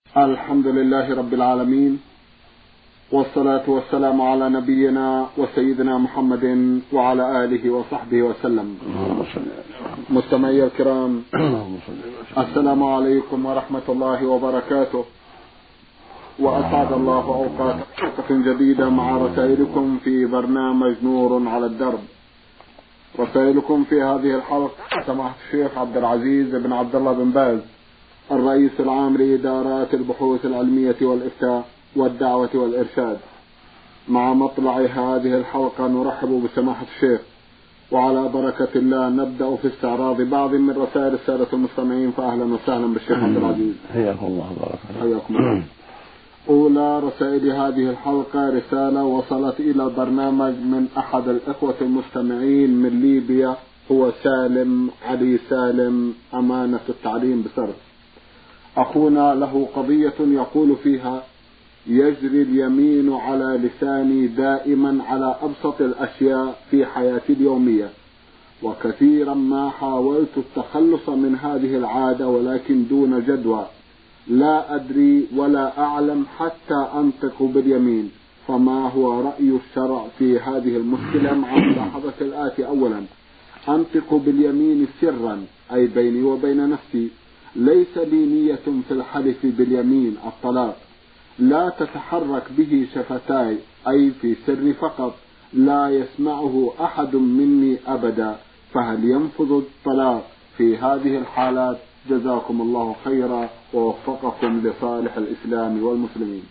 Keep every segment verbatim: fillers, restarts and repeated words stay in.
الحمد لله رب العالمين، والصلاة والسلام على نبينا وسيدنا محمد وعلى آله وصحبه وسلم. مستمعي الكرام، السلام عليكم ورحمة الله وبركاته، وأسعد الله أوقاتكم جديدة مع رسائلكم في برنامج نور على الدرب. رسائلكم في هذه الحلقة سماحة الشيخ عبد العزيز بن عبد الله بن باز، الرئيس العام لإدارات البحوث العلمية والإفتاء والدعوة والإرشاد. مع مطلع هذه الحلقة نرحب بسماحة الشيخ، وعلى بركة الله نبدأ في استعراض بعض من رسائل السادة المستمعين. فأهلا وسهلا بالشيخ عبد العزيز. حياكم الله وبارك حياكم الله. أولى رسائل هذه الحلقة رسالة وصلت إلى البرنامج من أحد الإخوة المستمعين من ليبيا، هو سالم علي سالم، أمانة التعليم بسرت. أخونا له قضية يقول فيها: يجري اليمين على لساني دائما على أبسط الأشياء في حياتي اليومية، وكثيرا ما حاولت التخلص من هذه العادة ولكن دون جدوى. لا أدري ولا أعلم حتى أنطق باليمين، فما هو رأي الشرع في هذه المشكلة مع ملاحظة الآتي: أولا، أنطق باليمين سرا أي بيني وبين نفسي، ليس لي نية في الحلف باليمين الطلاق، لا تتحرك به شفتاي أي في سر فقط، لا يسمعه أحد مني أبدا، فهل ينفذ الطلاق في هذه الحالات؟ جزاكم الله خيرا ووفقكم لصالح الإسلام والمسلمين.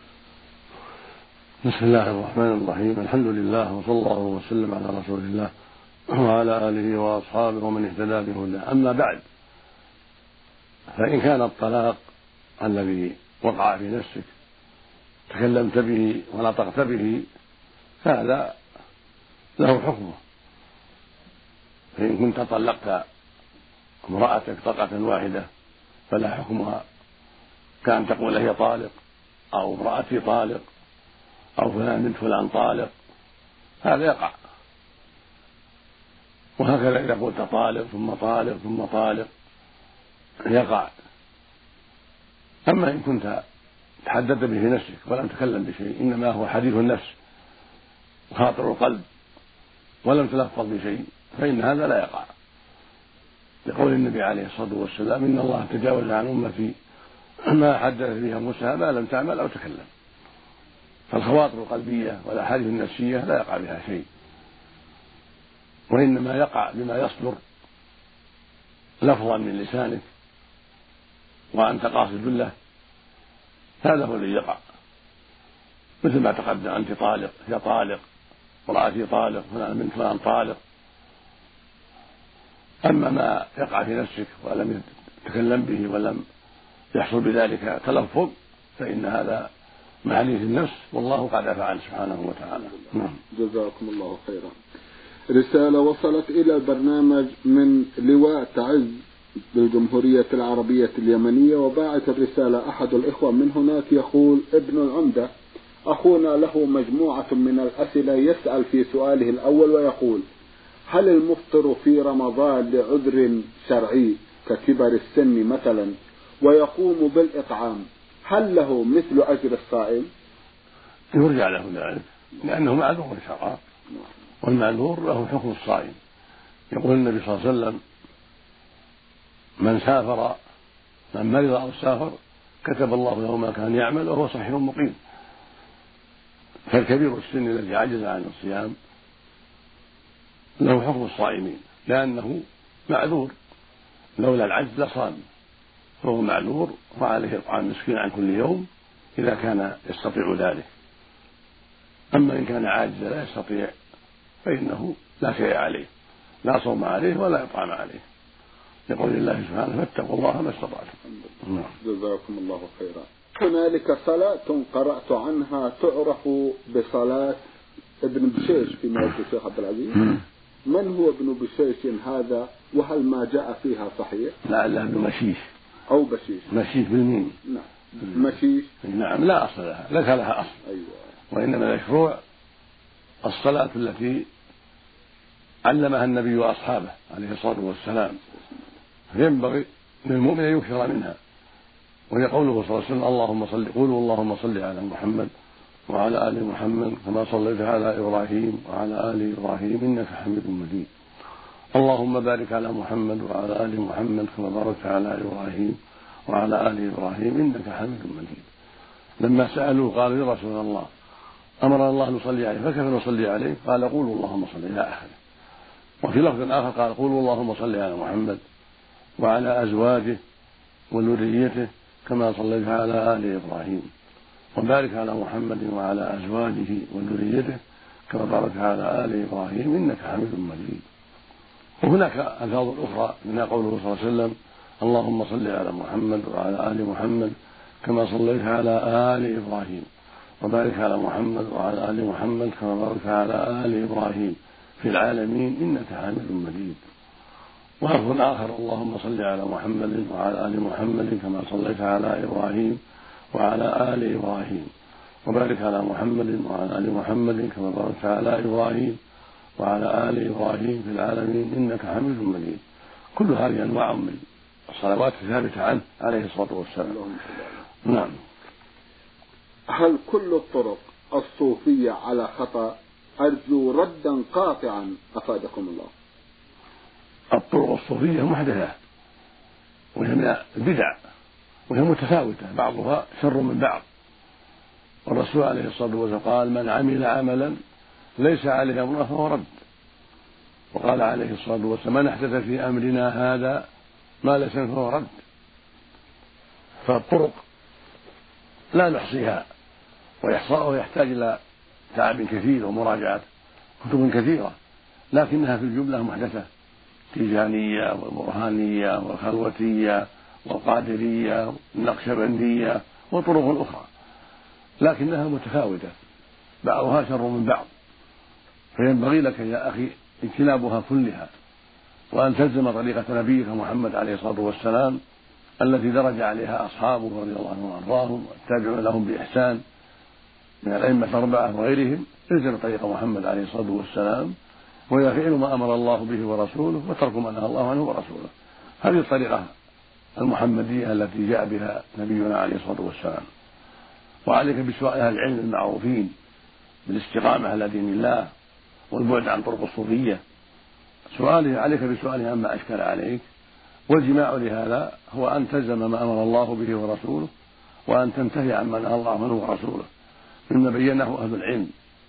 بسم الله الرحمن الرحيم، الحمد لله وصلى الله وسلم على رسول الله وعلى آله وأصحابه ومن اهتدى بهداه. أما بعد، فإن كان الطلاق الذي وقع في نفسك تكلمت به ونطقت به فهذا له حكمه. فإن كنت طلقت امرأتك طلقة واحدة فلا حكمها كأن تقول هي طالق أو امرأتي طالق أو فلان بنت فلان طالق، هذا يقع. وهكذا إذا قلت طالق ثم طالق ثم طالق يقع. أما إن كنت تحدثت به في نفسك ولم تكلم بشيء، إنما هو حديث النفس وخاطر القلب ولم تلفظ بشيء، فإن هذا لا يقع، لقول النبي عليه الصلاة والسلام: إن الله تجاوز عن أمتي ما حدث بها أنفسها ما لم تعمل أو تكلم. فالخواطر القلبية والأحاديث النفسية لا يقع بها شيء، وإنما يقع بما يصدر لفظا من لسانك وأنت قاصد له، هذا هو الذي يقع، مثل ما تقدم: أنت طالق، هي طالق، امرأتي طالق، فلان بنت فلان طالق. أما ما يقع في نفسك ولم يتكلم به ولم يحصل بذلك تلفظ فإن هذا من حديث النفس، والله قد عفى عنه سبحانه وتعالى. نعم. جزاكم الله خيرا. رسالة وصلت إلى البرنامج من لواء تعز بالجمهورية العربية اليمنية، وباعث الرسالة أحد الإخوة من هناك يقول: ابن العمدة أخونا له مجموعة من الأسئلة، يسأل في سؤاله الأول ويقول: هل المفطر في رمضان لعذر شرعي ككبر السن مثلا ويقوم بالإطعام هل له مثل أجر الصائم؟ يرجع له ذلك لأنه معذور شرعا، والمعذور له حكم الصائم. يقول النبي صلى الله عليه وسلم: من سافر من مرض أو سافر كتب الله له ما كان يعمل وهو صحيح مقيم. فالكبير السن الذي عجز عن الصيام له حكم الصائمين لأنه معذور، لولا العجز لصام، فهو معذور وعليه إطعام مسكين عن كل يوم إذا كان يستطيع ذلك. أما إن كان عاجزا لا يستطيع فإنه لا شيء عليه، لا صوم عليه ولا إطعام عليه، يقول الله سبحانه: فاتقوا الله ما استطعتم. جزاكم الله خيرا. هنالك صلاة قرأت عنها تعرف بصلاة ابن بشيش في موت الشيخ عبد العزيز، من هو ابن بشيش هذا، وهل ما جاء فيها صحيح؟ لعله ابن مشيش أو بشيش. مشيش بالميم. نعم. مشيش. نعم. لا أصل لها، لك لها أصل. أيوة. وإنما المشروع الصلاة التي علمها النبي وأصحابه عليه الصلاة والسلام، فينبغي للمؤمن أن يكثر منها وهي قوله صلى الله عليه وسلم اللهم صل قولوا اللهم صل على محمد وعلى آل محمد كما صليت على إبراهيم وعلى آل إبراهيم إنك حميد مجيد. اللهم بارك على محمد وعلى آل محمد كما باركت على إبراهيم وعلى آل إبراهيم إنك حميد مجيد. لما سألوه قالوا يا رسول الله أمرنا الله نصلي عليه فكيف نصلي عليه؟ قال قولوا اللهم صل إلى آخره. وفي لفظ آخر قال قولوا اللهم صل على محمد وعلى أزواجه وذريته كما صليت على آل إبراهيم وبارك على محمد وعلى أزواجه وذريته كما باركت على آل إبراهيم إنك حميد مجيد. وهناك ألفاظ أخرى منها قوله صلى الله عليه وسلم اللهم صل على محمد وعلى آل محمد كما صليت على آل إبراهيم وبارك على محمد وعلى آل محمد كما باركت على آل إبراهيم في العالمين إنك حميد مجيد. ولفظ آخر اللهم صل على محمد وعلى آل محمد كما صليت على إبراهيم وعلى آل إبراهيم وبارك على محمد وعلى آل محمد كما باركت على إبراهيم وعلى آل إبراهيم في العالمين إنك حميد مجيد. كل هذه أنواع من الصلوات الثابتة عنه عليه الصلاة والسلام. نعم. هل كل الطرق الصوفية على خطأ؟ أرجو ردا قاطعا أفادكم الله. الطرق الصوفية محدثة وهي من البدع وهي متفاوتة بعضها شر من بعض. والرسول عليه الصلاة والسلام قال من عمل عملا ليس عليه أمرنا فهو رد. وقال عليه الصلاة والسلام من أحدث في أمرنا هذا ما ليس فهو رد. فالطرق لا نحصيها وإحصاؤه يحتاج إلى تعب كثير ومراجعة كتب كثيرة، لكنها في الجملة محدثة تيجانية والبرهانية والخلوتية والقادرية والنقشبندية وطرق أخرى، لكنها متفاوتة بعضها شر من بعض. فينبغي لك يا أخي اجتنابها كلها وأن تلزم طريقة نبيك محمد عليه الصلاة والسلام التي درج عليها أصحابه رضي الله عنهم وأرضاهم والتابعون لهم بإحسان من الأئمة الأربعة وغيرهم. الزم طريق محمد عليه الصلاة والسلام وهي فعل ما أمر الله به ورسوله وترك ما نهى الله عنه ورسوله. هذه الطريقة المحمدية التي جاء بها نبينا عليه الصلاة والسلام. وعليك بسؤال أهل العلم المعروفين بالاستقامة على دين الله والبعد عن طرق الصوفية. سؤاله عليك بسؤاله عما أشكل عليك، والجماع لهذا هو أن تلزم ما أمر الله به ورسوله وأن تنتهي عما نهى الله عنه ورسوله مما بينه أهل العلم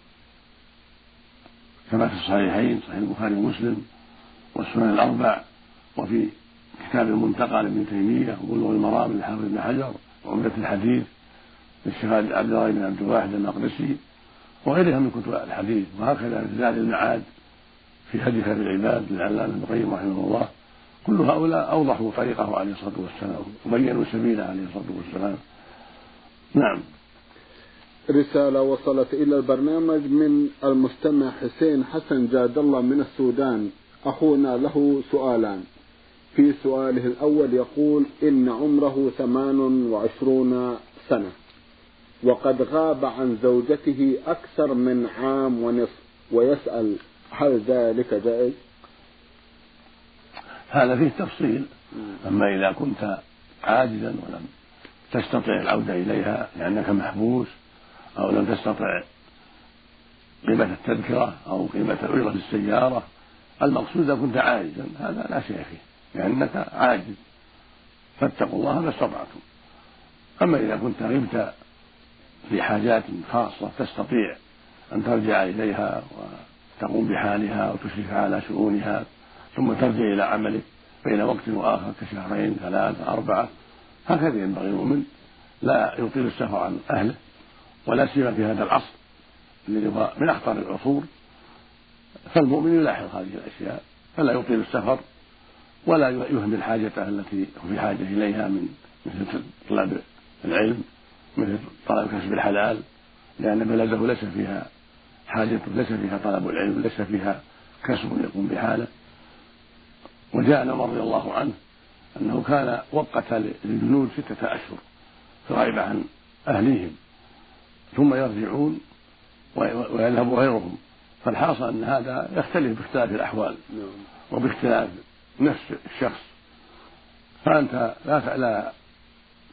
كما في الصحيحين صحيح البخاري ومسلم والسنن الأربع وفي كتاب المنتقى لابن تيمية وبلوغ المرام للحافظ بن حجر وعمدة الحديث للشيخ عبد الله بن عبد الواحد المقدسي وغيرها من كتب الحديث. وهكذا في زاد المعاد في هدي خير العباد للعلامة ابن القيم رحمه الله. كل هؤلاء أوضحوا طريقه عليه الصلاة والسلام وبينوا سبيله عليه الصلاة والسلام. نعم. رسالة وصلت إلى البرنامج من المستمع حسين حسن جاد الله من السودان. أخونا له سؤالان. في سؤاله الأول يقول إن عمره ثمان وعشرون سنة وقد غاب عن زوجته أكثر من عام ونصف، ويسأل هل ذلك جائز؟ هذا فيه تفصيل. أما إذا كنت عاجزا ولم تستطع العودة إليها لأنك محبوس أو لم تستطع قيمة التذكرة أو قيمة أجرة السيارة، المقصود إذا كنت عاجزا هذا لا شيء فيه لأنك عاجز فاتقوا الله ما استطعتم. أما إذا كنت غبت في حاجات خاصة تستطيع أن ترجع إليها وتقوم بحالها وتشرف على شؤونها ثم ترجع إلى عملك بين وقت وآخر كشهرين ثلاثة أربعة، هكذا ينبغي المؤمن لا يطيل السفر عن أهله ولا سيما في هذا العصر الذي هو من أخطر العصور. فالمؤمن يلاحظ هذه الأشياء فلا يطيل السفر ولا يهمل حاجته التي هو في حاجة إليها من مثل طلب العلم مثل طلب كسب الحلال، لأن بلده ليس فيها حاجة ليس فيها طلب العلم ليس فيها كسب يقوم بحاله. وجاء عمر رضي الله عنه أنه كان وقت للجنود ستة أشهر غائب عن أهليهم ثم يرجعون ويذهب غيرهم. فالحاصل أن هذا يختلف باختلاف الأحوال وباختلاف نفس الشخص. فأنت لا لا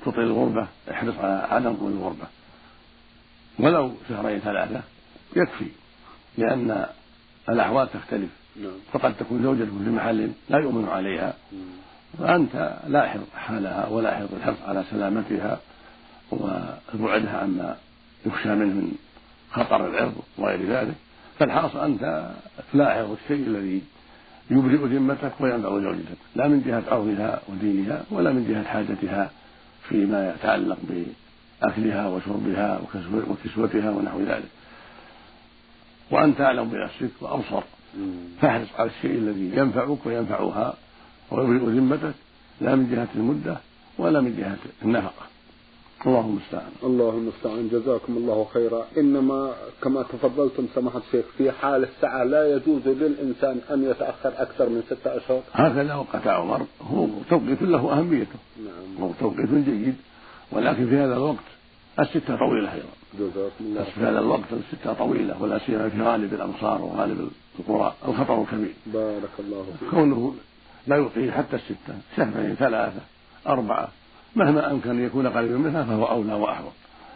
تطيل الغربة احرص على عدم طول الغربة، ولو شهرين ثلاثة يكفي، لأن الأحوال تختلف. فقد تكون زوجته في محل لا يؤمن عليها، فأنت لاحظ حالها ولاحظ الحرص على سلامتها وبعدها عما يخشى منه من خطر العرض وغير ذلك. فالحاصل أنت تلاحظ الشيء الذي يبرئ ذمتك وينفع زوجتك، لا من جهة عرضها ودينها ولا من جهة حاجتها فيما يتعلق بأكلها وشربها وكسوتها ونحو ذلك. وأنت أعلم بنفسك وأبصر، فاحرص على الشيء الذي ينفعك وينفعها ويبرئ ذمتك، لا من جهة المدة ولا من جهة النفقة. الله المستعان. الله المستعان. جزاكم الله خيرا. إنما كما تفضلتم سماحة الشيخ في حال السعة لا يجوز للإنسان أن يتأخر أكثر من ستة أشهر. هكذا وقت عمر، هو توقيت له أهميته. نعم. هو توقيت جيد، ولكن في هذا الوقت الستة طويلة أيضا. جزاكم الله. في هذا الوقت الستة طويلة، ولا سيما في غالب الأمصار وغالب القرى الخطر كبير. بارك الله فيك. كونه لا يطيل حتى الستة، شهرين ثلاثة أربعة مهما أمكن أن يكون قريبا منها فهو أولى وأحوط.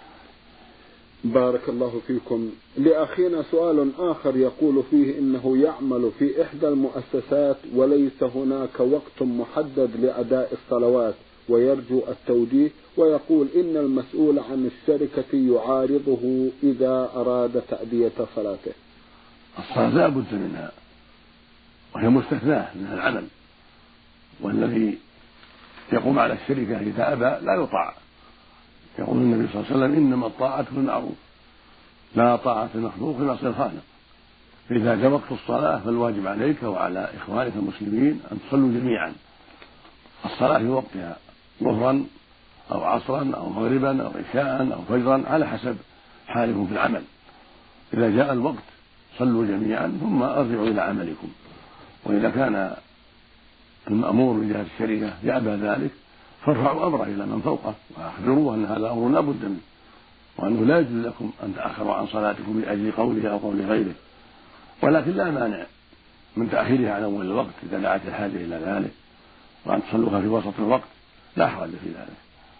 بارك الله فيكم. لأخينا سؤال آخر يقول فيه إنه يعمل في إحدى المؤسسات وليس هناك وقت محدد لأداء الصلوات، ويرجو التوجيه، ويقول إن المسؤول عن الشركة يعارضه إذا أراد تأدية صلاته. الصلاة لا بد منها وهي مستثناة من العمل، والذي يقوم على الشركة إذا أبى لا يطاع. يقول النبي صلى الله عليه وسلم إنما الطاعة في المعروف لا طاعة المخلوق في معصية الخالق. فإذا جاء وقت الصلاة فالواجب عليك وعلى إخوانك المسلمين أن تصلوا جميعا الصلاة في وقتها، ظهرا أو عصرا أو مغربا أو عشاء أو فجرا على حسب حالكم في العمل. إذا جاء الوقت صلوا جميعا ثم ارجعوا إلى عملكم. وإذا كان المأمور من جهة الشركة يأبى ذلك فارفعوا أمره إلى من فوقه وأخبروه أن هذا أمر لا بد منه، وأنه لا يجوز لكم أن تأخروا عن صلاتكم لأجل قوله أو قول غيره. ولكن لا مانع من تأخيرها عن أول الوقت إذا دعت الحاجة إلى ذلك، وأن تصلوها في وسط الوقت لا حرج في ذلك.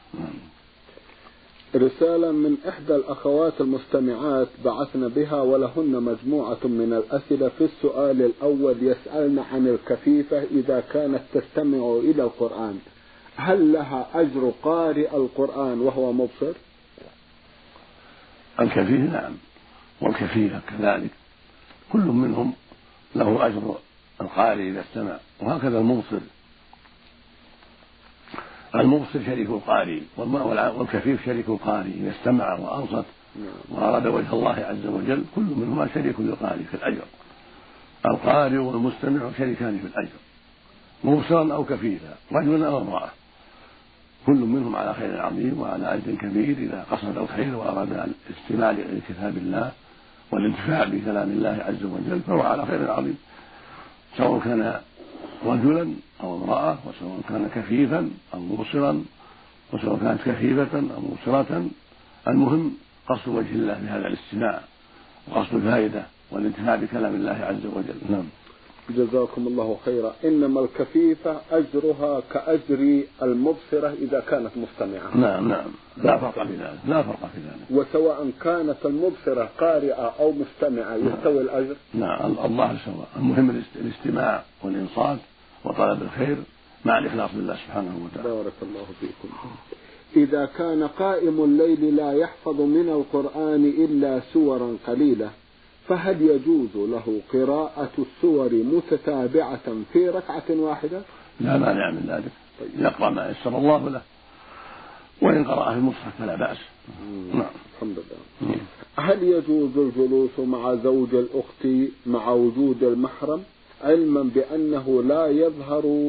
رسالة من إحدى الأخوات المستمعات بعثنا بها ولهن مجموعة من الأسئلة. في السؤال الأول يسألن عن الكفيفة إذا كانت تستمع إلى القرآن، هل لها أجر قارئ القرآن وهو مبصر؟ الكفيف نعم، والكفيفة كذلك، كل منهم له أجر القارئ إذا استمع، وهكذا المبصر. المبصر شريك القارئ، والكفيف شريك القارئ إذا استمع وأنصت وأراد وجه الله عز وجل، كل منهما شريك للقارئ في الأجر. القارئ والمستمع شريكان في الأجر، مبصرا أو كفيفا، رجلا أو امرأة، كل منهم على خير عظيم وعلى أجر كبير إذا قصد الخير وأراد الاستماع لكتاب الله والانتفاع بكلام الله عز وجل فهو على خير عظيم، سواء كان رجلا أو امرأة، وسواء كان كفيفا أو مبصرا، وسواء كانت كفيفة أو مبصرة. المهم قصد وجه الله بهذا الاستماع وقصد الفائدة والانتفاع بكلام الله عز وجل. نعم. جزاكم الله خيرا. إنما الكفيفة أجرها كأجر المبصرة إذا كانت مستمعة. نعم نعم، لا فرق في ذلك، لا فرق في ذلك. وسواء كانت المبصرة قارئة أو مستمعة يستوي الأجر. نعم، الله سواء، المهم الاستماع والإنصات وطلب الخير مع الإخلاص لله سبحانه وتعالى. بارك الله فيكم. إذا كان قائم الليل لا يحفظ من القرآن إلا سورا قليلة، فهل يجوز له قراءة السور متتابعة في ركعة واحدة؟ لا مانع من ذلك، يقرأ ما يسر الله له، وإن قرأ في المصحف فلا بأس. نعم. الحمد لله. هل يجوز الجلوس مع زوج الأخت مع وجود المحرم، علما بأنه لا يظهر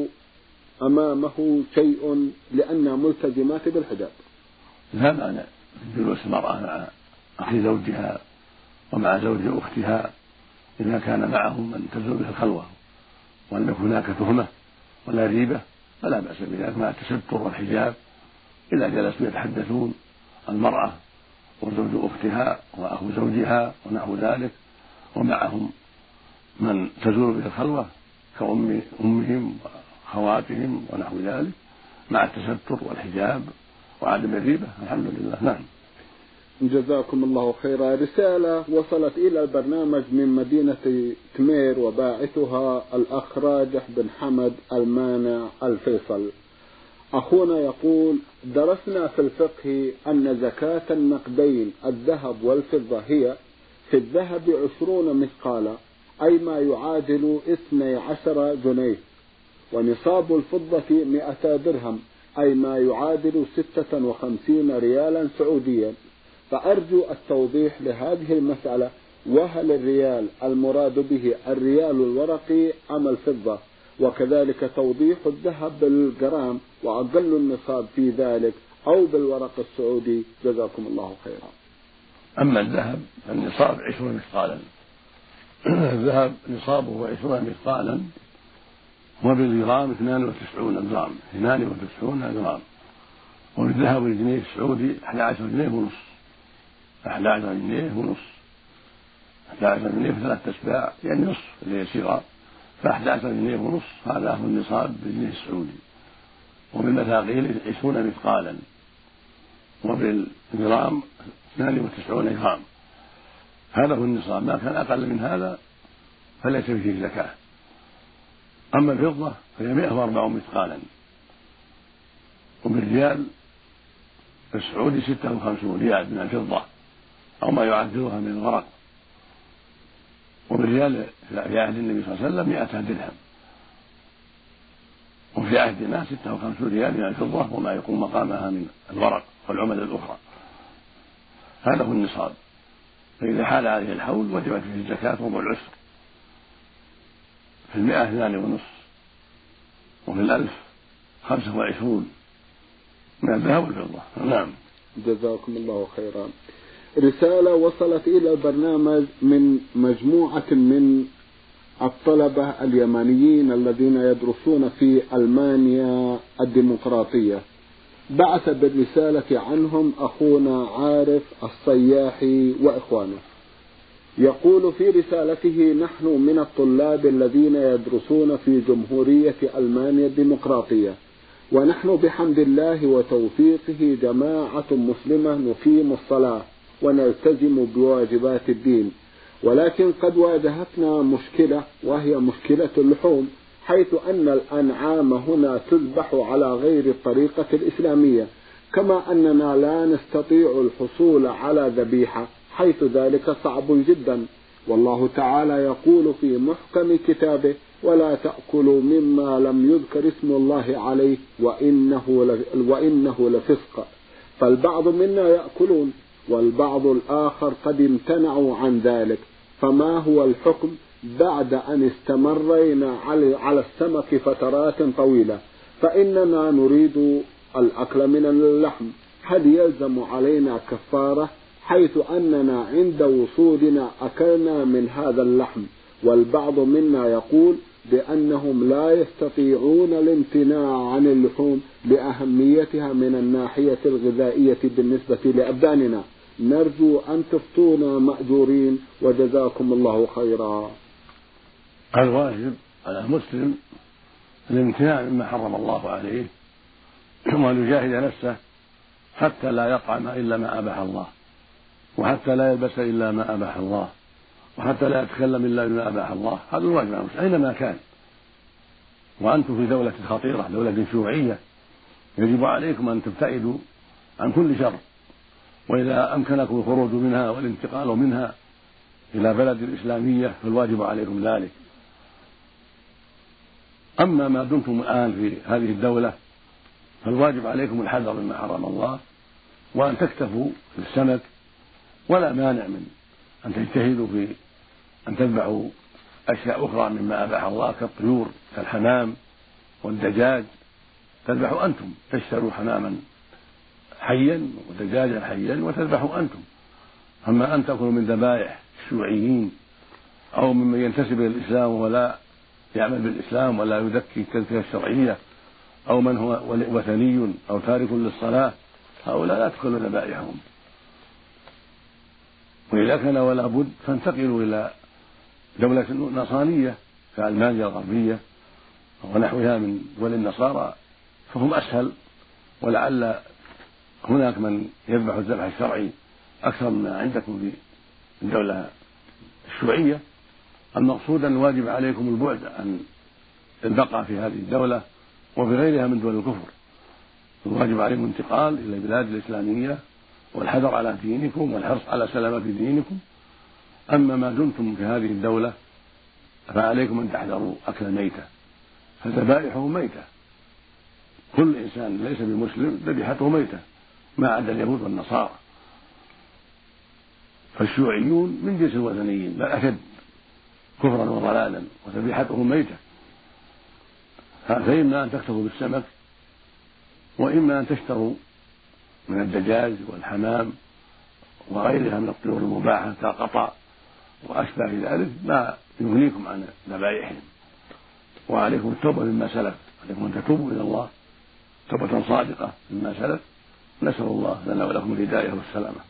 أمامه شيء لأنها ملتزمات بالحجاب؟ لا مانع من جلوس المرأة مع أخي زوجها ومع زوج أختها إذا كان معهم من تزول به الخلوة وأن يكون هناك تهمة ولا ريبة فلا بأس بذلك مع التستر والحجاب. إذا جلسوا يتحدثون المرأة وزوج أختها وأخو زوجها ونحو ذلك ومعهم من تزول به الخلوة كأم أمهم وأخواتهم ونحو ذلك، مع التستر والحجاب وعدم الريبة الحمد لله. نعم. جزاكم الله خيرا. رسالة وصلت إلى البرنامج من مدينة تمير وباعثها الأخ راجح بن حمد المانع الفيصل. أخونا يقول: درسنا في الفقه أن زكاة النقدين الذهب والفضة هي في الذهب عشرون مثقالا، أي ما يعادل اثني عشر جنيه، ونصاب الفضة مئة درهم، أي ما يعادل ستة وخمسين ريالا سعوديا. فأرجو التوضيح لهذه المسألة، وهل الريال المراد به الريال الورقي أم الفضة؟ وكذلك توضيح الذهب بالجرام وأقل النصاب في ذلك أو بالورق السعودي، جزاكم الله خيرا. أما الذهب فالنصاب عشرون مثقالا، الذهب نصابه عشرون مثقالا، وبالجرام اثنان وتسعون جرام، اثنان وتسعون جرام، وبالذهب الجنيه السعودي أحد عشر جنيه ونص، أحد عشر جنيه ونص، أحد عشر جنيه في ثلاثة أسباع يعني نصف اللي هي صغار، فأحد عشر جنيه ونص هذا هو النصاب بالجنيه السعودي. وبالمثاقيل عشرون مثقالا، وبالجرام اثنان وتسعون جرام، هذا هو النصاب. ما كان أقل من هذا فليس فيه زكاة. أما الفضة فهي مئة وأربعون مثقالا، وبالريال السعودي ستة وخمسون ريال من الفضة أو ما يعادلها من الورق، وبالريال في عهد النبي صلى الله عليه وسلم مئة درهم، وفي عهدنا ستة وخمسون ريال من الفضة وما يقوم مقامها من الورق والعمل الأخرى. هذا هو النصاب. فإذا حال عليه الحول وجبت فيه الزكاة ربع العشر، في المئة اثنان ونصف، وفي الألف خمسة وعشرون من الذهب والفضة. نعم. جزاكم الله خيرا. رسالة وصلت إلى البرنامج من مجموعة من الطلبة اليمنيين الذين يدرسون في ألمانيا الديمقراطية. بعث بالرسالة عنهم أخونا عارف الصياحي وإخوانه. يقول في رسالته: نحن من الطلاب الذين يدرسون في جمهورية ألمانيا الديمقراطية، ونحن بحمد الله وتوفيقه جماعة مسلمة نقيم الصلاة ونلتزم بواجبات الدين، ولكن قد واجهتنا مشكلة وهي مشكلة اللحوم، حيث أن الأنعام هنا تذبح على غير الطريقة الإسلامية، كما أننا لا نستطيع الحصول على ذبيحة، حيث ذلك صعب جدا. والله تعالى يقول في محكم كتابه: ولا تأكلوا مما لم يذكر اسم الله عليه وإنه وإنه لفسق. فالبعض منا يأكلون والبعض الآخر قد امتنعوا عن ذلك، فما هو الحكم بعد أن استمرينا على السمك فترات طويلة، فإننا نريد الأكل من اللحم؟ هل يلزم علينا كفارة، حيث أننا عند وصولنا أكلنا من هذا اللحم؟ والبعض منا يقول بأنهم لا يستطيعون الامتناع عن اللحوم لأهميتها من الناحية الغذائية بالنسبة لأبداننا. نرجو أن تفتونا مأجورين، وجزاكم الله خيرا. الواجب على المسلم الامتناع مما حرم الله عليه، وأن يجاهد نفسه حتى لا يطعم إلا ما أباح الله، وحتى لا يلبس إلا ما أباح الله، وحتى لا يتكلم إلا بما أباح الله. هذا الواجب أينما كان. وأنتم في دولة خطيرة، دولة شيوعية، يجب عليكم أن تبتعدوا عن كل شر، وإذا أمكنكم الخروج منها والانتقال منها إلى بلد إسلامية فالواجب عليكم ذلك. أما ما دمتم الآن في هذه الدولة فالواجب عليكم الحذر مما حرم الله، وأن تكتفوا في السمك، ولا مانع من أن تجتهدوا في أن تذبحوا أشياء أخرى مما أباح الله كالطيور كالحمام والدجاج، تذبحوا أنتم، تشتروا حماما حيا ودجاجا حيا وتذبحوا أنتم. أما أن تأكلوا من ذبائح الشيوعيين أو ممن ينتسب إلى الإسلام ولا يعمل بالإسلام ولا يزكي التزكية الشرعية، أو من هو وثني أو تارك للصلاة، هؤلاء لا تأكلوا ذبائحهم. وإذا كان ولا بد فانتقلوا إلى دولة نصرانية كألمانيا الغربية ونحوها من دول النصارى، فهم أسهل، ولعل هناك من يذبح الذبح الشرعي أكثر مما عندكم في الدولة الشيوعية. المقصود أن الواجب عليكم البعد عن البقاء في هذه الدولة وفي غيرها من دول الكفر. الواجب عليكم الانتقال إلى البلاد الإسلامية والحذر على دينكم والحرص على سلامة دينكم. أما ما دمتم في هذه الدولة فعليكم أن تحذروا أكل الميتة، فذبائحه ميتة. كل إنسان ليس بمسلم ذبيحته ميتة ما عدا اليهود والنصارى. فالشيوعيون من جنس الوثنيين بل أشد كفرا وضلالا وذبيحتهم ميتة. فإما أن تكتفوا بالسمك وإما أن تشتروا من الدجاج والحمام وغيرها من الطيور المباحة كالقطع وأشباه ذلك ما يغنيكم عن ذبائحهم. وعليكم التوبة مما سلف، عليكم أن تتوبوا إلى الله توبة صادقة مما سلف. نسأل الله لنا ولكم الهداية والسلامة.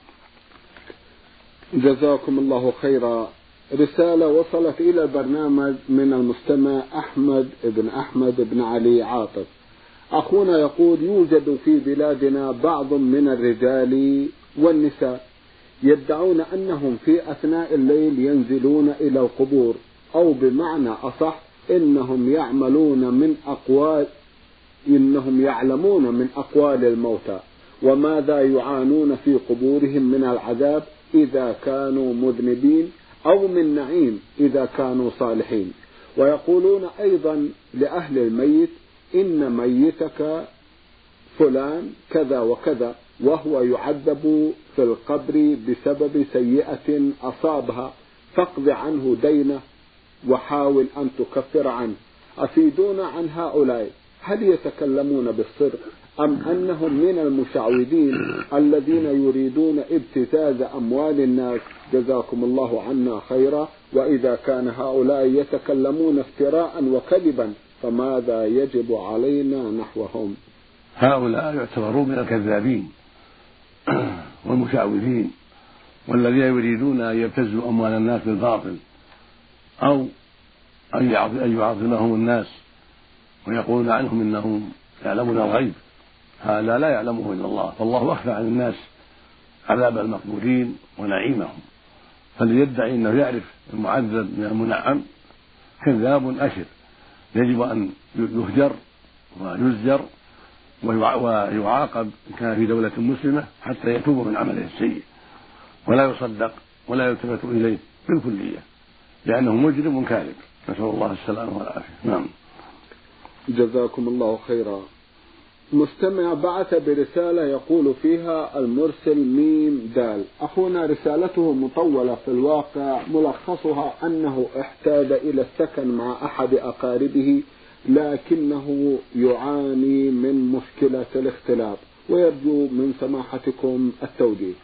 جزاكم الله خيرا. رسالة وصلت إلى البرنامج من المستمع أحمد بن أحمد بن علي عاطف. أخونا يقول: يوجد في بلادنا بعض من الرجال والنساء يدعون أنهم في أثناء الليل ينزلون إلى القبور، أو بمعنى أصح إنهم يعملون من أقوال إنهم يعلمون من أقوال الموتى وماذا يعانون في قبورهم من العذاب إذا كانوا مذنبين، أو من نعيم إذا كانوا صالحين. ويقولون أيضا لأهل الميت: إن ميتك فلان كذا وكذا وهو يعذب في القبر بسبب سيئة أصابها، فاقض عنه دينه وحاول أن تكفر عنه. أفيدونا عن هؤلاء، هل يتكلمون بالصدق أم أنهم من المشعوذين الذين يريدون ابتزاز أموال الناس؟ جزاكم الله عنا خيرا. وإذا كان هؤلاء يتكلمون افتراء وكذبا فماذا يجب علينا نحوهم؟ هؤلاء يعتبرون من الكذابين والمشعوذين والذين يريدون أن يبتزوا أموال الناس بالباطل، أو أن يعظمهم الناس ويقولون عنهم إنهم يعلمون الغيب. هذا لا يعلمه إلا الله، فالله أخفى عن الناس عذاب المقبورين ونعيمهم. فليدعي أنه يعرف المعذب من المنعم كذاب أشر، يجب أن يهجر ويزجر ويعاقب إن كان في دولة مسلمة حتى يتوب من عمله السيء، ولا يصدق ولا يلتفت إليه بالكلية، لأنه مجرم كاذب. نسأل الله السلامة والعافية. نعم. جزاكم الله خيرا. مستمع بعث برسالة يقول فيها المرسل ميم دال. أخونا رسالته مطولة في الواقع، ملخصها أنه احتاج إلى السكن مع أحد أقاربه لكنه يعاني من مشكلة الاختلاط، ويرجو من سماحتكم التوجيه.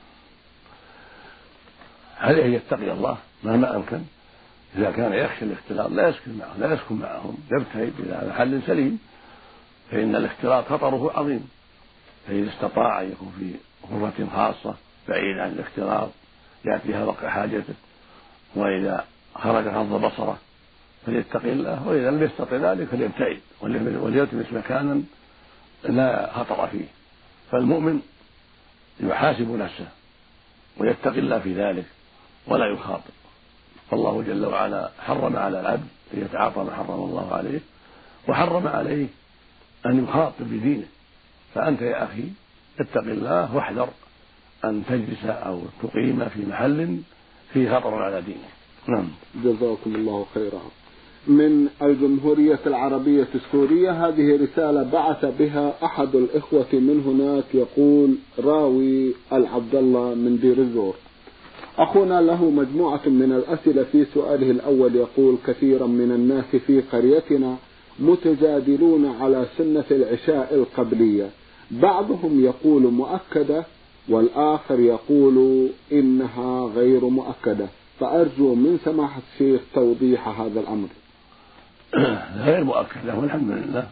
عليه أن يتقي الله مهما أمكن. إذا كان يخشى الاختلاط لا يسكن معهم لا يسكن معهم يبتعد إلى محل سليم، فإن الاختلاط خطره عظيم. فإذا استطاع أن يكون في غرفة خاصة بعيد عن الاختلاط يأتيها وقع حاجته، وإذا خرج غض بصره فليتقي الله، وإذا لم يستطع ذلك فليبتعد وليلتمس مكانا لا خطر فيه. فالمؤمن يحاسب نفسه ويتقي الله في ذلك ولا يخاطب. فالله جل وعلا حرم على العبد أن يتعاطى ما حرم الله عليه، وحرم عليه أن يخاطب بدينه. فأنت يا أخي اتق الله واحذر أن تجلس أو تقيم في محل فيه خطر على دينه. نعم. جزاكم الله خيرا. من الجمهورية العربية السورية هذه رسالة بعث بها أحد الإخوة من هناك، يقول راوي العبد الله من دير الزور. أخونا له مجموعة من الأسئلة. في سؤاله الأول يقول: كثيرا من الناس في قريتنا متجادلون على سنة العشاء القبلية، بعضهم يقول مؤكدة والآخر يقول إنها غير مؤكدة، فأرجو من سماحة الشيخ توضيح هذا الأمر. غير مؤكدة والحمد لله.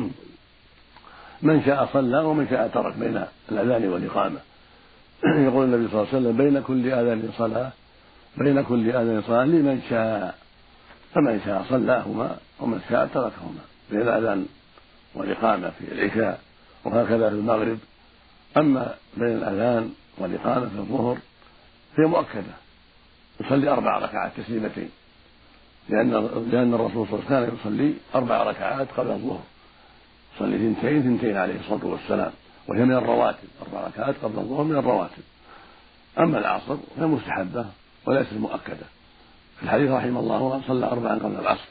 من شاء صلى ومن شاء ترك بين الأذان والإقامة. يقول النبي صلى الله عليه وسلم: بين كل آذان صلاة بين كل آذان صلاة لمن شاء، فمن شاء صلاهما ومن شاء تركهما بين الأذان والإقامة في العشاء، وهكذا في المغرب أما بين الأذان والإقامة في الظهر هي مؤكدة، يصلي أربع ركعات تسليمتين، لأن لأن الرسول صلى الله عليه وسلم كان يصلي أربع ركعات قبل الظهر، يصلي ثنتين ثنتين عليه الصلاة والسلام، وهي من الرواتب، أربع ركعات قبل الظهر من الرواتب. أما العصر فهي مستحبة وليست مؤكدة، في الحديث رحمه الله من صلى أربعا قبل العصر،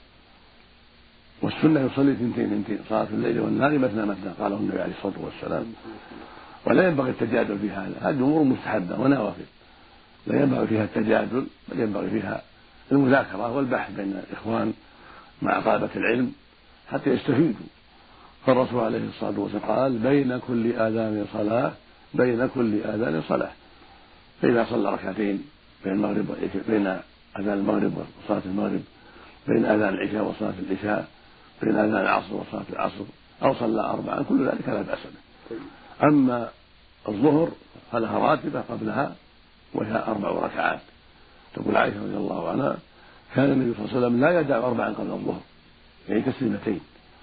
والسنة يصلي ثنتين ثنتين، صلاة الليل والنهار مثنى مثنى، قاله النبي عليه الصلاة والسلام. ولا ينبغي التجادل في هذا، هذه أمور مستحبة ونوافل، لا ينبغي فيها التجادل، بل ينبغي فيها المذاكرة والبحث بين الإخوان مع طلبة العلم حتى يستفيدوا. فالرسول عليه الصلاة والسلام قال بين كل آذان صلاة، بين كل آذان صلاة. فإذا صلى ركعتين بين المغرب بين أذان المغرب وصلاة المغرب، بين أذان العشاء وصلاة العشاء، بين أذان العصر وصلاة العصر، أو صلى أربعا، كل ذلك لا بأس به. أما الظهر فلها راتبة قبلها وهي أربع ركعات. تقول عائشة رضي الله عنها كان النبي صلى الله عليه وسلم لا يدع أربعا قبل الظهر، يعني تسليمتين.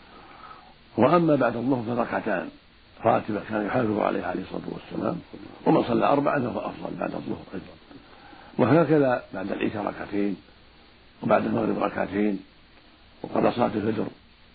وأما بعد الظهر فركعتان راتبة كان يحافظ عليها عليه الصلاة والسلام، ومن صلى أربعا فهو أفضل بعد الظهر أيضا. وهكذا بعد العشاء ركعتين، وبعد المغرب ركعتين، وقبل صلاة الفجر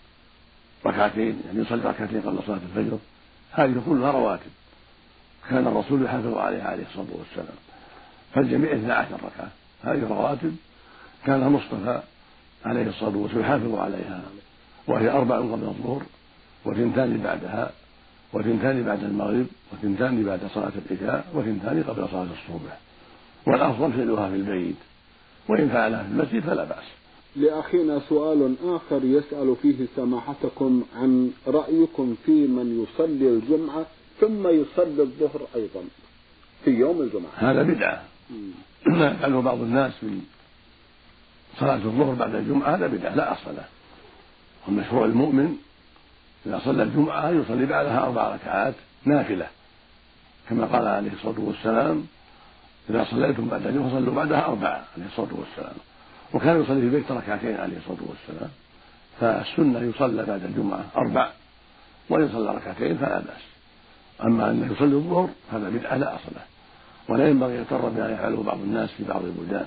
ركعتين، يعني يصلي ركعتين قبل صلاة الفجر. هذه كلها رواتب كان الرسول يحافظ عليها عليه الصلاة والسلام، فالجميع اثنا عشر ركعة. هذه رواتب كان المصطفى عليه الصلاة والسلام يحافظ عليها، وهي أربع قبل الظهر، وثنتان بعدها، وثنتان بعد المغرب، وثنتان بعد صلاة العشاء، وثنتان قبل صلاة الصبح. والأفضل فعلها في البيت، وإن فعلها في المسجد فلا بأس. لأخينا سؤال آخر يسأل فيه سماحتكم عن رأيكم في من يصلي الجمعة ثم يصلي الظهر أيضا في يوم الجمعة. هذا بدعة، ما يفعله بعض الناس من صلاة الظهر بعد الجمعة، هذا بدعة لا أصل له. والمشروع المؤمن إذا صلى الجمعة يصلي بعدها أربع ركعات نافلة، كما قال عليه الصلاة والسلام إذا صليتم بعد الجمعة فصلوا بعدها أربعة عليه الصلاة والسلام. وكان يصلي في البيت ركعتين عليه الصلاة والسلام. فالسنة يصلى بعد الجمعة أربع، وإن صلى ركعتين فلا بأس. أما أن يصلي الظهر هذا بدعة لا أصل له، ولا ينبغي يغتر بما يفعله بعض الناس في بعض البلدان.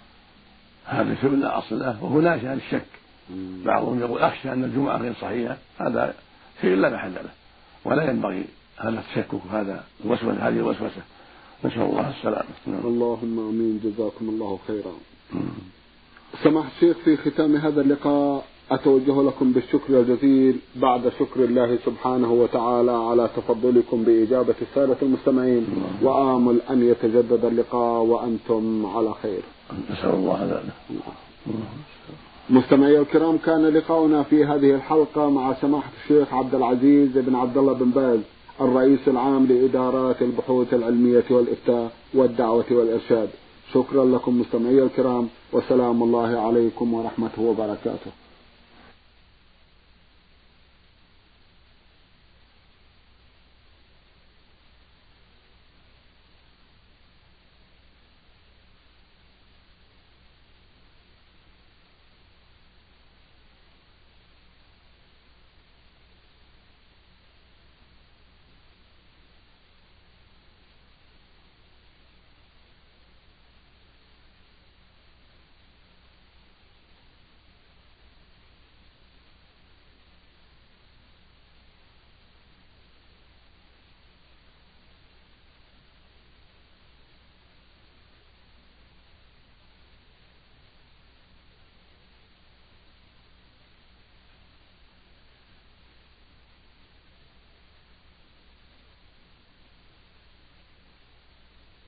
هذا شيء لا أصل له، وهو ناشئ عن الشك. بعضهم يقول أخشى أن الجمعة غير صحيحة، هذا شيء لا محل له، ولا ينبغي هذا التشكك وهذا الوسوسة، هذه الوسوسة. نسأل الله السلامة. اللهم آمين. جزاكم الله خيرا. سماحة الشيخ، في ختام هذا اللقاء أتوجه لكم بالشكر الجزيل بعد شكر الله سبحانه وتعالى على تفضلكم بإجابة السادة المستمعين، وآمل أن يتجدد اللقاء وأنتم على خير. نسأل الله ذلك. مستمعي الكرام، كان لقاؤنا في هذه الحلقة مع سماحة الشيخ عبد العزيز بن عبد الله بن باز، الرئيس العام لإدارات البحوث العلمية والإفتاء والدعوة والإرشاد. شكرا لكم مستمعي الكرام، وسلام الله عليكم ورحمته وبركاته.